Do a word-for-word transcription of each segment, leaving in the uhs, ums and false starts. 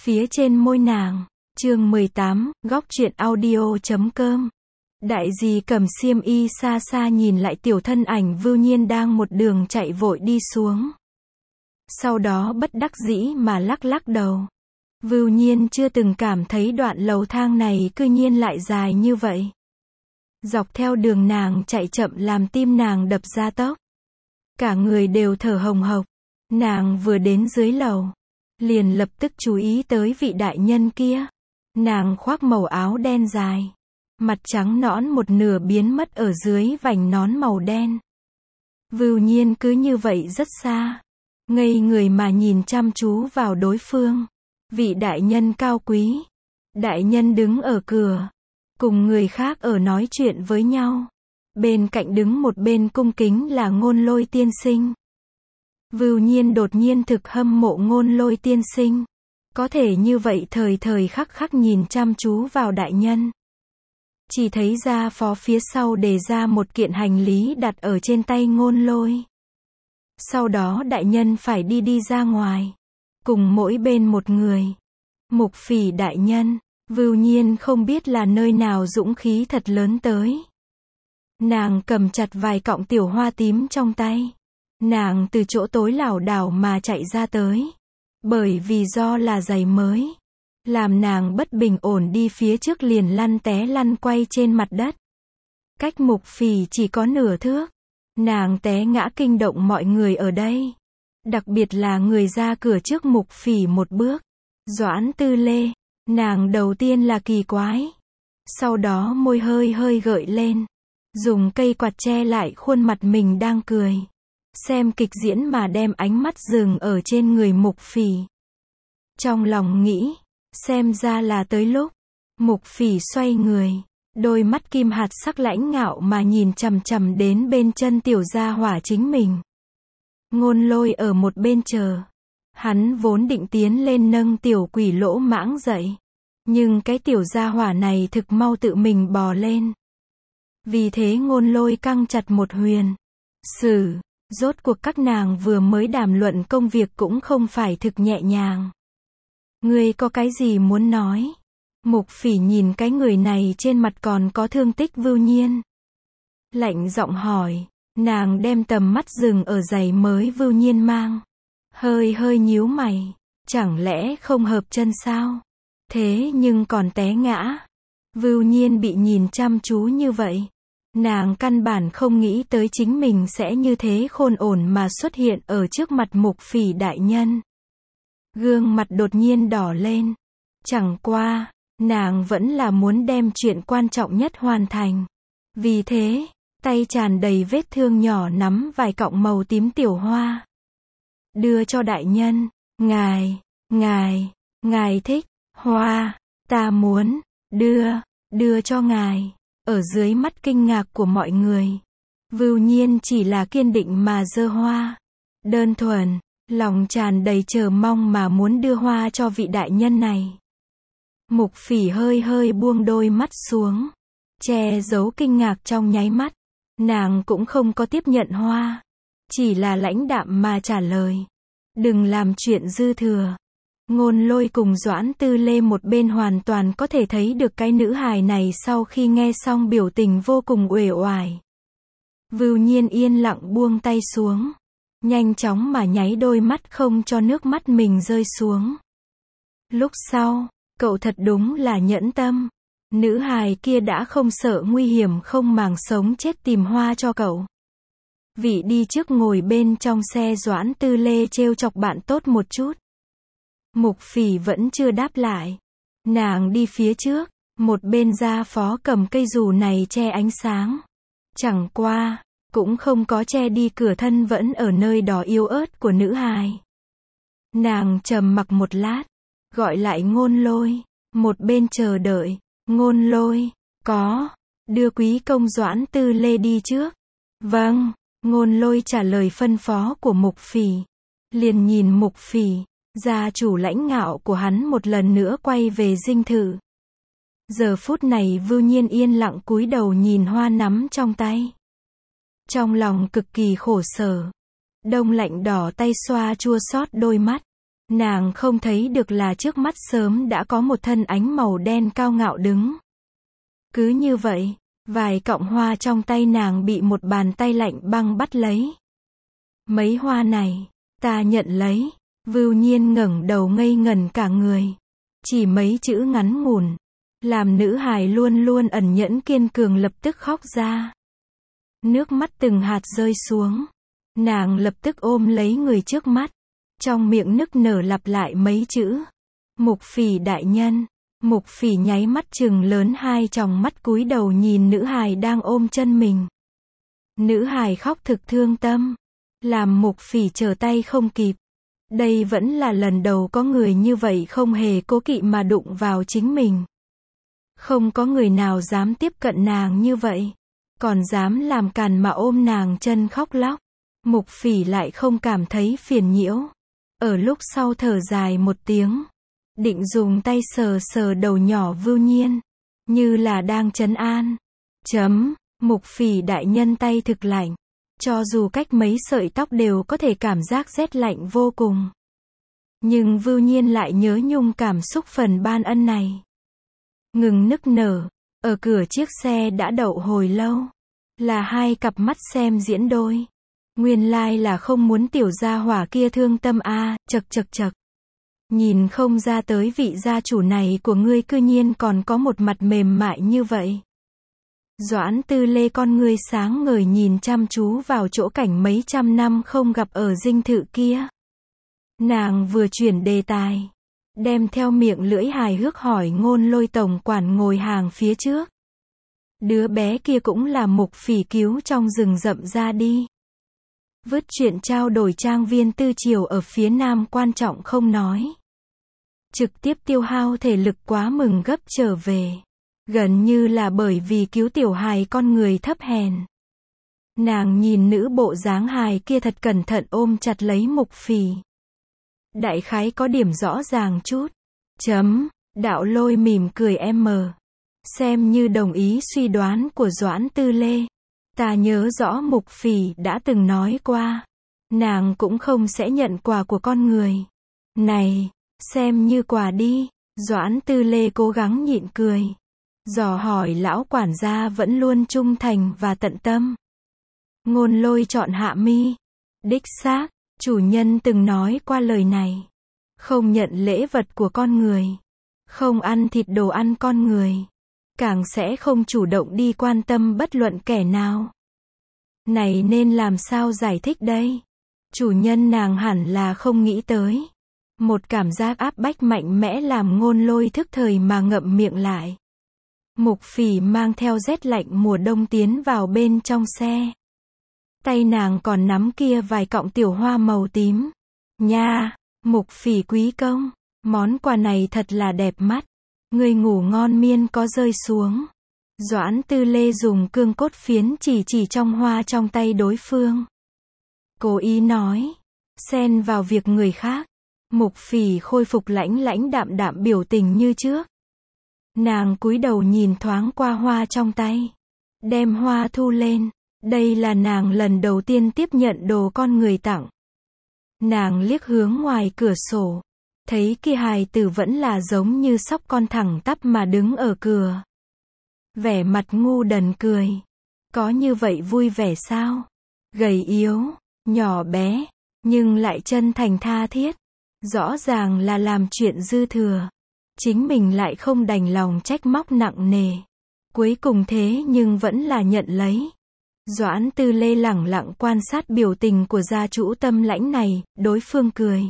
phía trên môi nàng. Chương mười tám, góc truyện audio chấm com. Đại dì cầm xiêm y xa xa nhìn lại tiểu thân ảnh Vưu Nhiên đang một đường chạy vội đi xuống. Sau đó bất đắc dĩ mà lắc lắc đầu. Vưu Nhiên chưa từng cảm thấy đoạn lầu thang này cư nhiên lại dài như vậy. Dọc theo đường nàng chạy chậm làm tim nàng đập ra tốc. Cả người đều thở hồng hộc. Nàng vừa đến dưới lầu, liền lập tức chú ý tới vị đại nhân kia. Nàng khoác màu áo đen dài, mặt trắng nõn một nửa biến mất ở dưới vành nón màu đen. Vưu Nhiên cứ như vậy rất xa, ngây người mà nhìn chăm chú vào đối phương. Vị đại nhân cao quý. Đại nhân đứng ở cửa, cùng người khác ở nói chuyện với nhau. Bên cạnh đứng một bên cung kính là Ngôn Lôi tiên sinh. Vưu Nhiên đột nhiên thực hâm mộ Ngôn Lôi tiên sinh. Có thể như vậy thời thời khắc khắc nhìn chăm chú vào đại nhân. Chỉ thấy gia phó phía sau đề ra một kiện hành lý đặt ở trên tay Ngôn Lôi. Sau đó đại nhân phải đi đi ra ngoài. Cùng mỗi bên một người. Mục Phỉ đại nhân. Vưu Nhiên không biết là nơi nào dũng khí thật lớn tới. Nàng cầm chặt vài cọng tiểu hoa tím trong tay. Nàng từ chỗ tối lảo đảo mà chạy ra tới. Bởi vì do là giày mới, làm nàng bất bình ổn đi phía trước liền lăn té lăn quay trên mặt đất. Cách Mục Phỉ chỉ có nửa thước. Nàng té ngã kinh động mọi người ở đây. Đặc biệt là người ra cửa trước Mục Phỉ một bước. Doãn Tư Lê. Nàng đầu tiên là kỳ quái. Sau đó môi hơi hơi gợi lên. Dùng cây quạt che lại khuôn mặt mình đang cười. Xem kịch diễn mà đem ánh mắt dừng ở trên người Mục Phỉ. Trong lòng nghĩ, xem ra là tới lúc. Mục Phỉ xoay người, đôi mắt kim hạt sắc lãnh ngạo mà nhìn chằm chằm đến bên chân tiểu gia hỏa chính mình. Ngôn Lôi ở một bên chờ. Hắn vốn định tiến lên nâng tiểu quỷ lỗ mãng dậy. Nhưng cái tiểu gia hỏa này thực mau tự mình bò lên. Vì thế Ngôn Lôi căng chặt một huyền. Sử. Rốt cuộc các nàng vừa mới đàm luận công việc cũng không phải thực nhẹ nhàng. Ngươi có cái gì muốn nói? Mục Phỉ nhìn cái người này trên mặt còn có thương tích Vưu Nhiên. Lạnh giọng hỏi. Nàng đem tầm mắt dừng ở giày mới Vưu Nhiên mang. Hơi hơi nhíu mày. Chẳng lẽ không hợp chân sao? Thế nhưng còn té ngã. Vưu Nhiên bị nhìn chăm chú như vậy. Nàng căn bản không nghĩ tới chính mình sẽ như thế khôn ổn mà xuất hiện ở trước mặt Mục Phỉ đại nhân. Gương mặt đột nhiên đỏ lên. Chẳng qua, nàng vẫn là muốn đem chuyện quan trọng nhất hoàn thành. Vì thế, tay tràn đầy vết thương nhỏ nắm vài cọng màu tím tiểu hoa. Đưa cho đại nhân. Ngài, ngài, ngài thích hoa, ta muốn, đưa, đưa cho ngài. Ở dưới mắt kinh ngạc của mọi người, Vưu Nhiên chỉ là kiên định mà giơ hoa. Đơn thuần, lòng tràn đầy chờ mong mà muốn đưa hoa cho vị đại nhân này. Mục Phỉ hơi hơi buông đôi mắt xuống, che giấu kinh ngạc trong nháy mắt. Nàng cũng không có tiếp nhận hoa, chỉ là lãnh đạm mà trả lời. Đừng làm chuyện dư thừa. Ngôn Lôi cùng Doãn Tư Lê một bên hoàn toàn có thể thấy được cái nữ hài này sau khi nghe xong biểu tình vô cùng uể oải. Vưu Nhiên yên lặng buông tay xuống. Nhanh chóng mà nháy đôi mắt không cho nước mắt mình rơi xuống. Lúc sau, cậu thật đúng là nhẫn tâm. Nữ hài kia đã không sợ nguy hiểm không màng sống chết tìm hoa cho cậu. Vị đi trước ngồi bên trong xe Doãn Tư Lê trêu chọc bạn tốt một chút. Mục Phỉ vẫn chưa đáp lại. Nàng đi phía trước, một bên gia phó cầm cây dù này che ánh sáng. Chẳng qua, cũng không có che đi cửa thân vẫn ở nơi đó yếu ớt của nữ hài. Nàng trầm mặc một lát, gọi lại Ngôn Lôi, một bên chờ đợi. Ngôn Lôi, có, đưa quý công Doãn Tư Lê đi trước. Vâng, Ngôn Lôi trả lời phân phó của Mục Phỉ. Liền nhìn Mục Phỉ. Gia chủ lãnh ngạo của hắn một lần nữa quay về dinh thự. Giờ phút này Vưu Nhiên yên lặng cúi đầu nhìn hoa nắm trong tay. Trong lòng cực kỳ khổ sở. Đông lạnh đỏ tay xoa chua xót đôi mắt. Nàng không thấy được là trước mắt sớm đã có một thân ánh màu đen cao ngạo đứng. Cứ như vậy, vài cọng hoa trong tay nàng bị một bàn tay lạnh băng bắt lấy. Mấy hoa này, ta nhận lấy. Vưu Nhiên ngẩng đầu ngây ngẩn cả người. Chỉ mấy chữ ngắn ngủn, làm nữ hài luôn luôn ẩn nhẫn kiên cường lập tức khóc ra. Nước mắt từng hạt rơi xuống. Nàng lập tức ôm lấy người trước mắt. Trong miệng nức nở lặp lại mấy chữ. Mục Phỉ đại nhân. Mục Phỉ nháy mắt trừng lớn hai tròng mắt cúi đầu nhìn nữ hài đang ôm chân mình. Nữ hài khóc thực thương tâm. Làm Mục Phỉ trở tay không kịp. Đây vẫn là lần đầu có người như vậy không hề cố kỵ mà đụng vào chính mình. Không có người nào dám tiếp cận nàng như vậy. Còn dám làm càn mà ôm nàng chân khóc lóc. Mục Phỉ lại không cảm thấy phiền nhiễu. Ở lúc sau thở dài một tiếng. Định dùng tay sờ sờ đầu nhỏ Vưu Nhiên. Như là đang trấn an. Chấm, Mục Phỉ đại nhân tay thực lạnh. Cho dù cách mấy sợi tóc đều có thể cảm giác rét lạnh vô cùng. Nhưng Vưu Nhiên lại nhớ nhung cảm xúc phần ban ân này. Ngừng nức nở. Ở cửa chiếc xe đã đậu hồi lâu. Là hai cặp mắt xem diễn đôi. Nguyên lai là không muốn tiểu gia hỏa kia thương tâm a, à, chật chật chật. Nhìn không ra tới vị gia chủ này của ngươi cư nhiên còn có một mặt mềm mại như vậy. Doãn Tư Lê con ngươi sáng ngời nhìn chăm chú vào chỗ cảnh mấy trăm năm không gặp ở dinh thự kia. Nàng vừa chuyển đề tài. Đem theo miệng lưỡi hài hước hỏi Ngôn Lôi tổng quản ngồi hàng phía trước. Đứa bé kia cũng là Mục Phỉ cứu trong rừng rậm ra đi. Vứt chuyện trao đổi trang viên tư triều ở phía nam quan trọng không nói. Trực tiếp tiêu hao thể lực quá mừng gấp trở về. Gần như là bởi vì cứu tiểu hài con người thấp hèn. Nàng nhìn nữ bộ dáng hài kia thật cẩn thận ôm chặt lấy Mục Phỉ. Đại khái có điểm rõ ràng chút. Chấm, Đạo Lôi mỉm cười em mờ. Xem như đồng ý suy đoán của Doãn Tư Lê. Ta nhớ rõ Mục Phỉ đã từng nói qua. Nàng cũng không sẽ nhận quà của con người. Này, xem như quà đi. Doãn Tư Lê cố gắng nhịn cười. Dò hỏi lão quản gia vẫn luôn trung thành và tận tâm. Ngôn Lôi chọn hạ mi. Đích xác, chủ nhân từng nói qua lời này. Không nhận lễ vật của con người. Không ăn thịt đồ ăn con người. Càng sẽ không chủ động đi quan tâm bất luận kẻ nào. Này nên làm sao giải thích đây? Chủ nhân nàng hẳn là không nghĩ tới. Một cảm giác áp bách mạnh mẽ làm Ngôn Lôi thức thời mà ngậm miệng lại. Mục Phỉ mang theo rét lạnh mùa đông tiến vào bên trong xe. Tay nàng còn nắm kia vài cọng tiểu hoa màu tím. Nha, Mục Phỉ quý công, món quà này thật là đẹp mắt. Người ngủ ngon miên có rơi xuống. Doãn Tư Lê dùng cương cốt phiến chỉ chỉ trong hoa trong tay đối phương. Cố ý nói, xen vào việc người khác. Mục Phỉ khôi phục lãnh lãnh đạm đạm biểu tình như trước. Nàng cúi đầu nhìn thoáng qua hoa trong tay. Đem hoa thu lên. Đây là nàng lần đầu tiên tiếp nhận đồ con người tặng. Nàng liếc hướng ngoài cửa sổ. Thấy kia hài tử vẫn là giống như sóc con thẳng tắp mà đứng ở cửa. Vẻ mặt ngu đần cười. Có như vậy vui vẻ sao? Gầy yếu, nhỏ bé, nhưng lại chân thành tha thiết. Rõ ràng là làm chuyện dư thừa. Chính mình lại không đành lòng trách móc nặng nề. Cuối cùng thế nhưng vẫn là nhận lấy. Doãn Tư Lê lẳng lặng quan sát biểu tình của gia chủ tâm lãnh này, đối phương cười.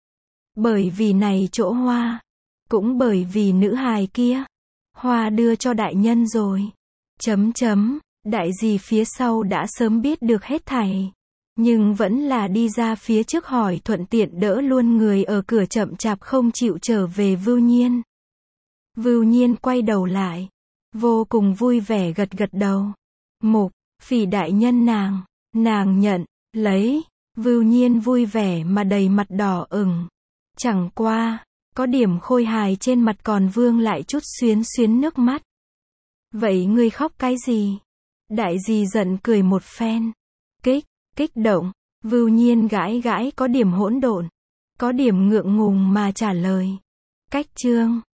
Bởi vì này chỗ hoa. Cũng bởi vì nữ hài kia. Hoa đưa cho đại nhân rồi. Chấm chấm, đại gì phía sau đã sớm biết được hết thảy. Nhưng vẫn là đi ra phía trước hỏi thuận tiện đỡ luôn người ở cửa chậm chạp không chịu trở về Vưu Nhiên. Vưu Nhiên quay đầu lại. Vô cùng vui vẻ gật gật đầu. Mục Phỉ đại nhân nàng. Nàng nhận, lấy. Vưu Nhiên vui vẻ mà đầy mặt đỏ ửng. Chẳng qua, có điểm khôi hài trên mặt còn vương lại chút xuyến xuyến nước mắt. Vậy ngươi khóc cái gì? Đại dì giận cười một phen. Kích, kích động. Vưu Nhiên gãi gãi có điểm hỗn độn. Có điểm ngượng ngùng mà trả lời. Cách chương